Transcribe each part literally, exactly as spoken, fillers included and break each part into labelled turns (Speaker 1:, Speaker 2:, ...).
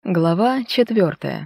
Speaker 1: Глава четвертая.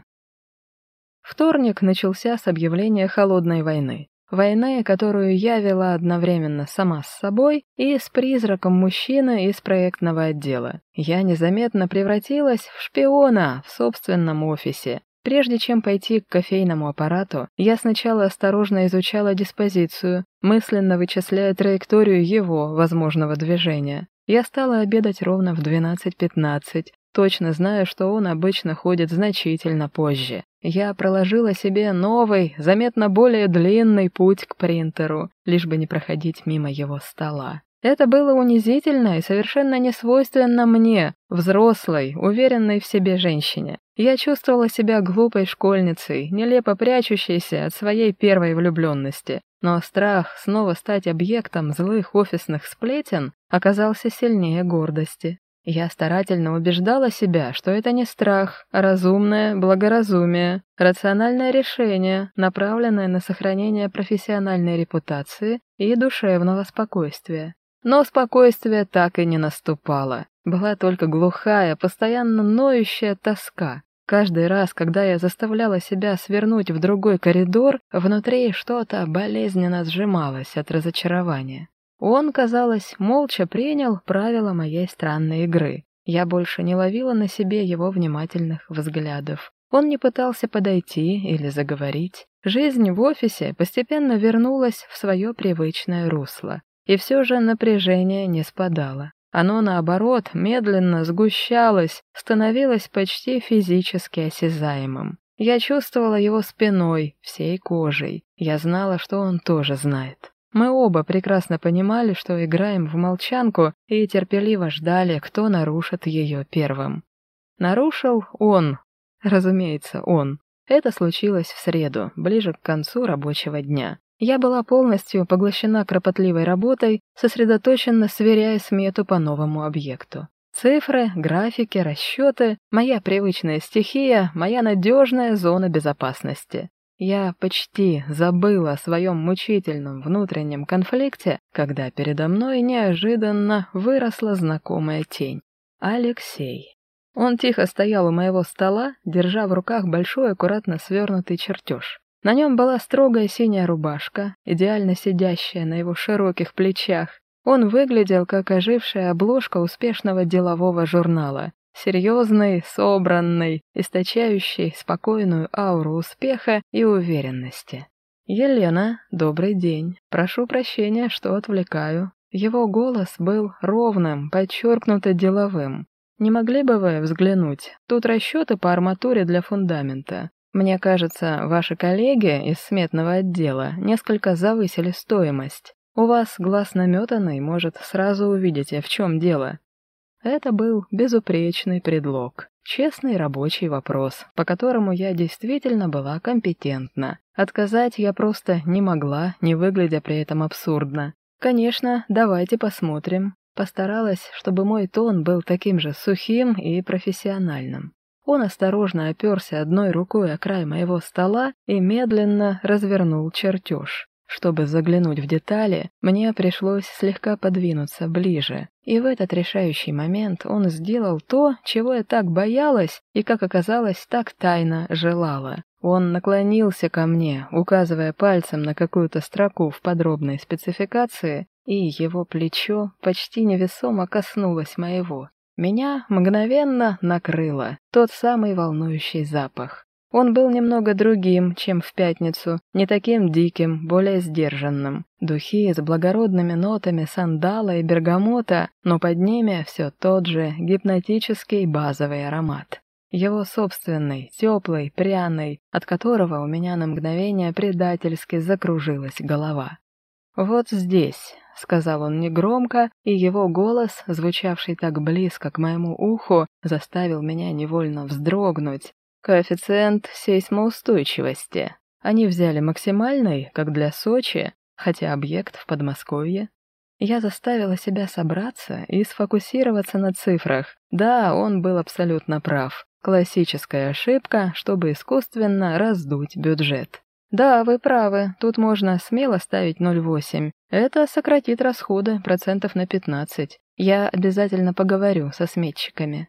Speaker 1: Вторник начался с объявления холодной войны. Войны, которую я вела одновременно сама с собой и с призраком мужчины из проектного отдела. Я незаметно превратилась в шпиона в собственном офисе. Прежде чем пойти к кофейному аппарату, я сначала осторожно изучала диспозицию, мысленно вычисляя траекторию его возможного движения. Я стала обедать ровно в двенадцать пятнадцать, точно зная, что он обычно ходит значительно позже. Я проложила себе новый, заметно более длинный путь к принтеру, лишь бы не проходить мимо его стола. Это было унизительно и совершенно не свойственно мне, взрослой, уверенной в себе женщине. Я чувствовала себя глупой школьницей, нелепо прячущейся от своей первой влюбленности. Но страх снова стать объектом злых офисных сплетен оказался сильнее гордости. Я старательно убеждала себя, что это не страх, а разумное благоразумие, рациональное решение, направленное на сохранение профессиональной репутации и душевного спокойствия. Но спокойствие так и не наступало. Была только глухая, постоянно ноющая тоска. Каждый раз, когда я заставляла себя свернуть в другой коридор, внутри что-то болезненно сжималось от разочарования. Он, казалось, молча принял правила моей странной игры. Я больше не ловила на себе его внимательных взглядов. Он не пытался подойти или заговорить. Жизнь в офисе постепенно вернулась в свое привычное русло. И все же напряжение не спадало. Оно, наоборот, медленно сгущалось, становилось почти физически осязаемым. Я чувствовала его спиной, всей кожей. Я знала, что он тоже знает. Мы оба прекрасно понимали, что играем в молчанку, и терпеливо ждали, кто нарушит ее первым. Нарушил он. Разумеется, он. Это случилось в среду, ближе к концу рабочего дня. Я была полностью поглощена кропотливой работой, сосредоточенно сверяя смету по новому объекту. Цифры, графики, расчеты — моя привычная стихия, моя надежная зона безопасности. Я почти забыла о своем мучительном внутреннем конфликте, когда передо мной неожиданно выросла знакомая тень. Алексей. Он тихо стоял у моего стола, держа в руках большой аккуратно свернутый чертеж. На нем была строгая синяя рубашка, идеально сидящая на его широких плечах. Он выглядел как ожившая обложка успешного делового журнала. Серьезный, собранный, источающий спокойную ауру успеха и уверенности. «Елена, добрый день. Прошу прощения, что отвлекаю». Его голос был ровным, подчеркнуто деловым. «Не могли бы вы взглянуть? Тут расчеты по арматуре для фундамента. Мне кажется, ваши коллеги из сметного отдела несколько завысили стоимость. У вас глаз наметанный, может, сразу увидите, в чем дело». Это был безупречный предлог, честный рабочий вопрос, по которому я действительно была компетентна. Отказать я просто не могла, не выглядя при этом абсурдно. «Конечно, давайте посмотрим». Постаралась, чтобы мой тон был таким же сухим и профессиональным. Он осторожно оперся одной рукой о край моего стола и медленно развернул чертеж. Чтобы заглянуть в детали, мне пришлось слегка подвинуться ближе. И в этот решающий момент он сделал то, чего я так боялась и, как оказалось, так тайно желала. Он наклонился ко мне, указывая пальцем на какую-то строку в подробной спецификации, и его плечо почти невесомо коснулось моего. Меня мгновенно накрыло тот самый волнующий запах. Он был немного другим, чем в пятницу, не таким диким, более сдержанным. Духи с благородными нотами сандала и бергамота, но под ними все тот же гипнотический базовый аромат. Его собственный, теплый, пряный, от которого у меня на мгновение предательски закружилась голова. «Вот здесь», — сказал он негромко, и его голос, звучавший так близко к моему уху, заставил меня невольно вздрогнуть. «Коэффициент сейсмоустойчивости. Они взяли максимальный, как для Сочи, хотя объект в Подмосковье». Я заставила себя собраться и сфокусироваться на цифрах. Да, он был абсолютно прав. Классическая ошибка, чтобы искусственно раздуть бюджет. «Да, вы правы, тут можно смело ставить ноль целых восемь. Это сократит расходы процентов на пятнадцать. Я обязательно поговорю со сметчиками».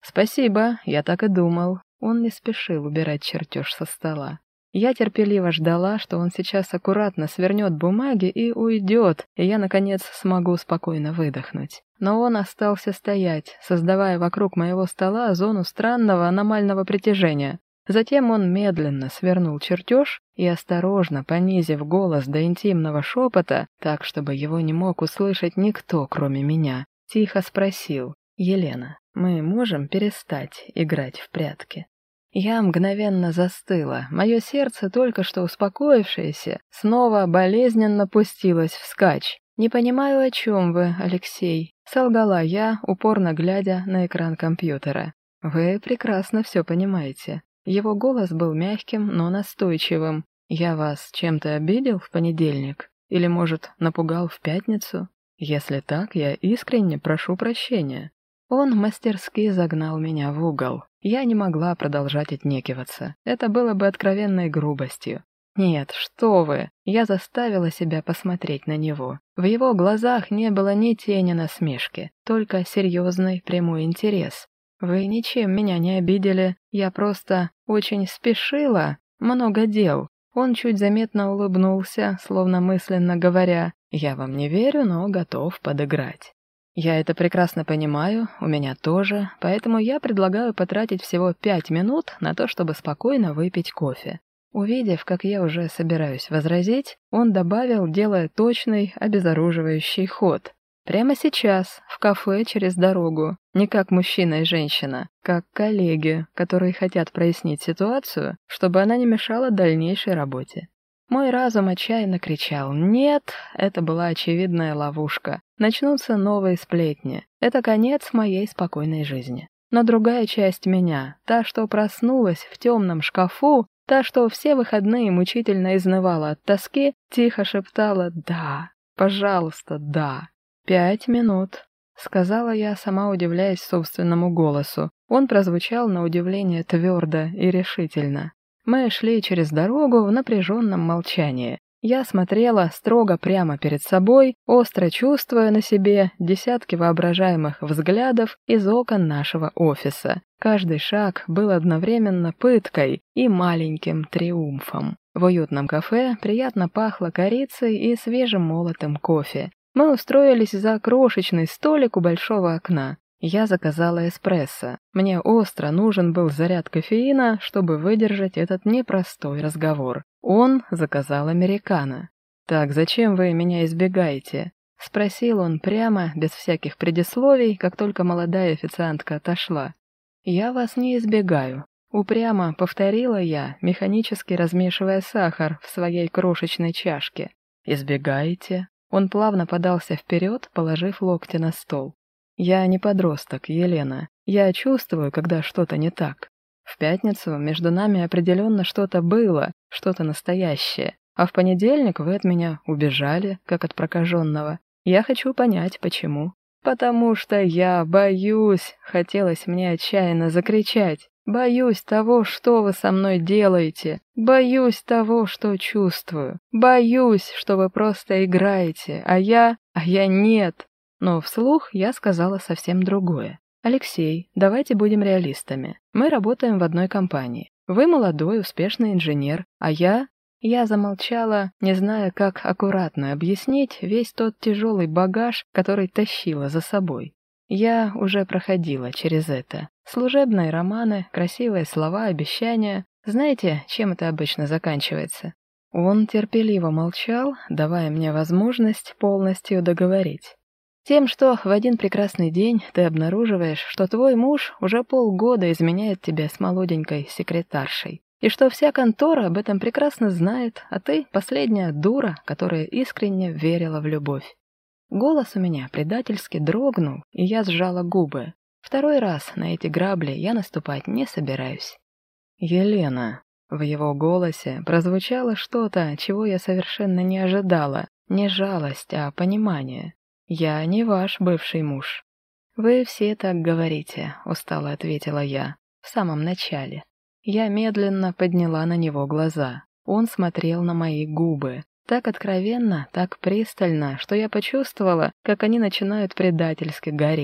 Speaker 1: «Спасибо, я так и думал». Он не спешил убирать чертеж со стола. Я терпеливо ждала, что он сейчас аккуратно свернет бумаги и уйдет, и я, наконец, смогу спокойно выдохнуть. Но он остался стоять, создавая вокруг моего стола зону странного аномального притяжения. Затем он медленно свернул чертеж и, осторожно понизив голос до интимного шепота, так, чтобы его не мог услышать никто, кроме меня, тихо спросил: «Елена, мы можем перестать играть в прятки?» Я мгновенно застыла. Мое сердце, только что успокоившееся, снова болезненно пустилось вскачь. «Не понимаю, о чем вы, Алексей», — солгала я, упорно глядя на экран компьютера. «Вы прекрасно все понимаете». Его голос был мягким, но настойчивым. «Я вас чем-то обидел в понедельник? Или, может, напугал в пятницу? Если так, я искренне прошу прощения». Он мастерски загнал меня в угол. Я не могла продолжать отнекиваться. Это было бы откровенной грубостью. «Нет, что вы!» Я заставила себя посмотреть на него. В его глазах не было ни тени насмешки, только серьезный прямой интерес. «Вы ничем меня не обидели, я просто очень спешила, много дел». Он чуть заметно улыбнулся, словно мысленно говоря: «Я вам не верю, но готов подыграть». «Я это прекрасно понимаю, у меня тоже, поэтому я предлагаю потратить всего пять минут на то, чтобы спокойно выпить кофе». Увидев, как я уже собираюсь возразить, он добавил, делая точный, обезоруживающий ход. «Прямо сейчас, в кафе через дорогу, не как мужчина и женщина, как коллеги, которые хотят прояснить ситуацию, чтобы она не мешала дальнейшей работе». Мой разум отчаянно кричал: «Нет!» Это была очевидная ловушка. Начнутся новые сплетни. Это конец моей спокойной жизни. Но другая часть меня, та, что проснулась в темном шкафу, та, что все выходные мучительно изнывала от тоски, тихо шептала: «Да, пожалуйста, да». «Пять минут», — сказала я, сама удивляясь собственному голосу. Он прозвучал на удивление твердо и решительно. Мы шли через дорогу в напряженном молчании. Я смотрела строго прямо перед собой, остро чувствуя на себе десятки воображаемых взглядов из окон нашего офиса. Каждый шаг был одновременно пыткой и маленьким триумфом. В уютном кафе приятно пахло корицей и свежим молотым кофе. Мы устроились за крошечный столик у большого окна. Я заказала эспрессо. Мне остро нужен был заряд кофеина, чтобы выдержать этот непростой разговор. Он заказал американо. «Так, зачем вы меня избегаете?» — спросил он прямо, без всяких предисловий, как только молодая официантка отошла. «Я вас не избегаю», — упрямо повторила я, механически размешивая сахар в своей крошечной чашке. «Избегаете?» Он плавно подался вперед, положив локти на стол. «Я не подросток, Елена. Я чувствую, когда что-то не так. В пятницу между нами определенно что-то было, что-то настоящее. А в понедельник вы от меня убежали, как от прокаженного. Я хочу понять, почему». «Потому что я боюсь», — хотелось мне отчаянно закричать. «Боюсь того, что вы со мной делаете. Боюсь того, что чувствую. Боюсь, что вы просто играете, а я... а я нет». Но вслух я сказала совсем другое. «Алексей, давайте будем реалистами. Мы работаем в одной компании. Вы молодой, успешный инженер, а я...» Я замолчала, не зная, как аккуратно объяснить весь тот тяжелый багаж, который тащила за собой. Я уже проходила через это. Служебные романы, красивые слова, обещания. Знаете, чем это обычно заканчивается? Он терпеливо молчал, давая мне возможность полностью договорить. Тем, что в один прекрасный день ты обнаруживаешь, что твой муж уже полгода изменяет тебе с молоденькой секретаршей, и что вся контора об этом прекрасно знает, а ты — последняя дура, которая искренне верила в любовь. Голос у меня предательски дрогнул, и я сжала губы. Второй раз на эти грабли я наступать не собираюсь. «Елена». В его голосе прозвучало что-то, чего я совершенно не ожидала. Не жалость, а понимание. «Я не ваш бывший муж». «Вы все так говорите», — устало ответила я, — «в самом начале». Я медленно подняла на него глаза. Он смотрел на мои губы. Так откровенно, так пристально, что я почувствовала, как они начинают предательски гореть.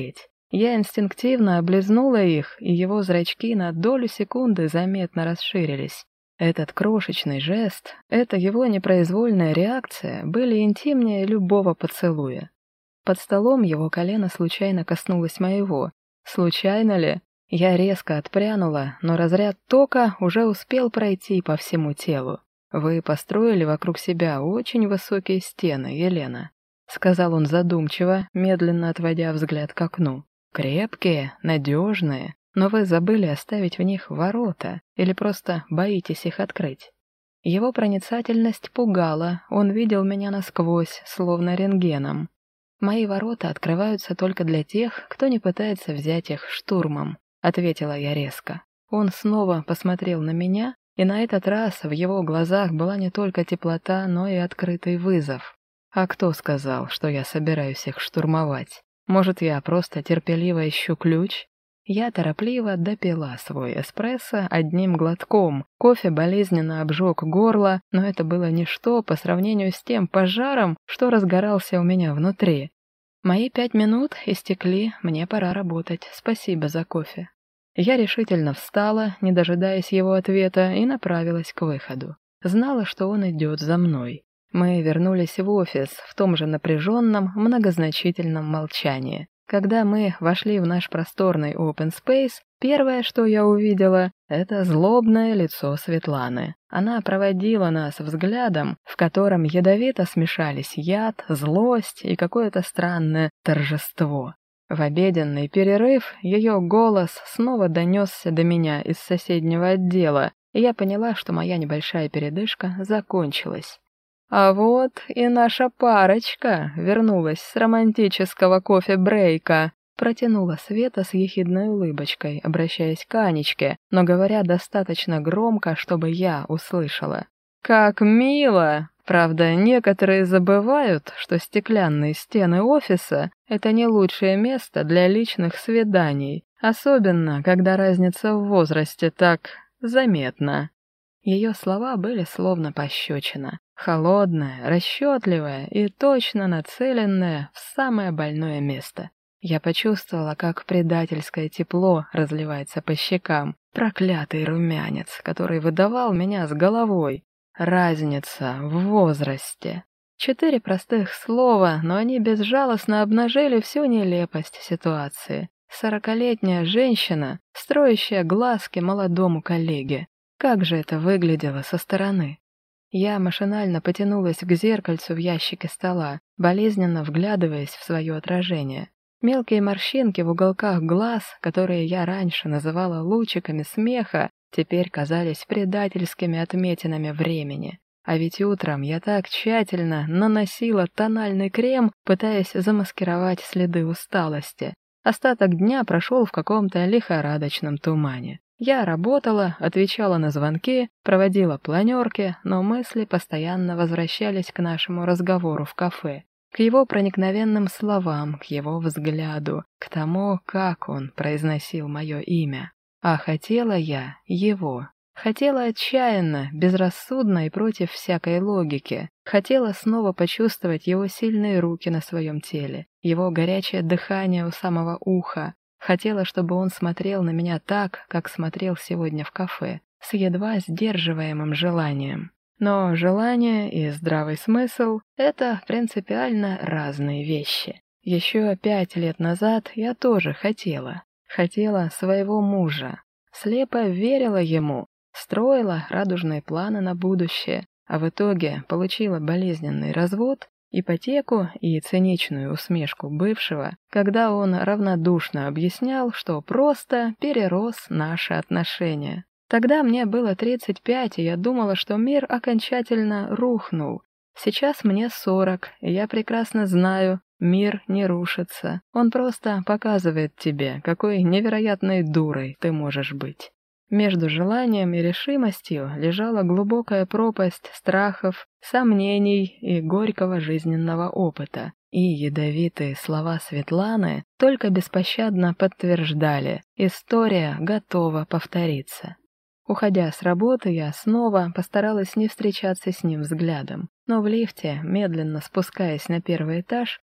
Speaker 1: Я инстинктивно облизнула их, и его зрачки на долю секунды заметно расширились. Этот крошечный жест, эта его непроизвольная реакция были интимнее любого поцелуя. Под столом его колено случайно коснулось моего. Случайно ли? Я резко отпрянула, но разряд тока уже успел пройти по всему телу. «Вы построили вокруг себя очень высокие стены, Елена», — сказал он задумчиво, медленно отводя взгляд к окну. «Крепкие, надежные, но вы забыли оставить в них ворота или просто боитесь их открыть». Его проницательность пугала, он видел меня насквозь, словно рентгеном. «Мои ворота открываются только для тех, кто не пытается взять их штурмом», — ответила я резко. Он снова посмотрел на меня, и на этот раз в его глазах была не только теплота, но и открытый вызов. «А кто сказал, что я собираюсь их штурмовать? Может, я просто терпеливо ищу ключ?» Я торопливо допила свой эспрессо одним глотком. Кофе болезненно обжег горло, но это было ничто по сравнению с тем пожаром, что разгорался у меня внутри. Мои пять минут истекли, мне пора работать. Спасибо за кофе. Я решительно встала, не дожидаясь его ответа, и направилась к выходу. Знала, что он идет за мной. Мы вернулись в офис в том же напряженном, многозначительном молчании. Когда мы вошли в наш просторный open space, первое, что я увидела, это злобное лицо Светланы. Она проводила нас взглядом, в котором ядовито смешались яд, злость и какое-то странное торжество. В обеденный перерыв ее голос снова донесся до меня из соседнего отдела, и я поняла, что моя небольшая передышка закончилась. А вот и наша парочка вернулась с романтического кофе-брейка. Протянула Света с ехидной улыбочкой, обращаясь к Анечке, но говоря достаточно громко, чтобы я услышала. «Как мило! Правда, некоторые забывают, что стеклянные стены офиса — это не лучшее место для личных свиданий, особенно когда разница в возрасте так заметна». Ее слова были словно пощечина. Холодная, расчетливая и точно нацеленная в самое больное место. Я почувствовала, как предательское тепло разливается по щекам. Проклятый румянец, который выдавал меня с головой. Разница в возрасте. Четыре простых слова, но они безжалостно обнажили всю нелепость ситуации. Сорокалетняя женщина, строящая глазки молодому коллеге. Как же это выглядело со стороны? Я машинально потянулась к зеркальцу в ящике стола, болезненно вглядываясь в свое отражение. Мелкие морщинки в уголках глаз, которые я раньше называла лучиками смеха, теперь казались предательскими отметинами времени. А ведь утром я так тщательно наносила тональный крем, пытаясь замаскировать следы усталости. Остаток дня прошел в каком-то лихорадочном тумане. Я работала, отвечала на звонки, проводила планерки, но мысли постоянно возвращались к нашему разговору в кафе, к его проникновенным словам, к его взгляду, к тому, как он произносил мое имя. А хотела я его. Хотела отчаянно, безрассудно и против всякой логики. Хотела снова почувствовать его сильные руки на своем теле, его горячее дыхание у самого уха. Хотела, чтобы он смотрел на меня так, как смотрел сегодня в кафе, с едва сдерживаемым желанием. Но желание и здравый смысл — это принципиально разные вещи. Еще пять лет назад я тоже хотела. Хотела своего мужа. Слепо верила ему, строила радужные планы на будущее, а в итоге получила болезненный развод, ипотеку и циничную усмешку бывшего, когда он равнодушно объяснял, что просто перерос наши отношения. Тогда мне было тридцать пять, и я думала, что мир окончательно рухнул. Сейчас мне сорок, и я прекрасно знаю, мир не рушится. Он просто показывает тебе, какой невероятной дурой ты можешь быть. Между желанием и решимостью лежала глубокая пропасть страхов, сомнений и горького жизненного опыта. И ядовитые слова Светланы только беспощадно подтверждали: история готова повториться. Уходя с работы, я снова постаралась не встречаться с ним взглядом. Но в лифте, медленно спускаясь на первый этаж,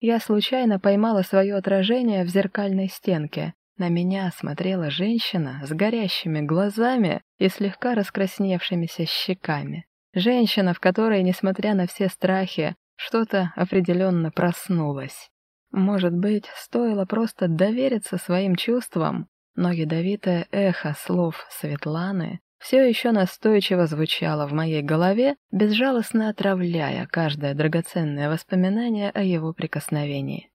Speaker 1: я случайно поймала свое отражение в зеркальной стенке. На меня смотрела женщина с горящими глазами и слегка раскрасневшимися щеками. Женщина, в которой, несмотря на все страхи, что-то определенно проснулось. Может быть, стоило просто довериться своим чувствам, но ядовитое эхо слов Светланы все еще настойчиво звучало в моей голове, безжалостно отравляя каждое драгоценное воспоминание о его прикосновении.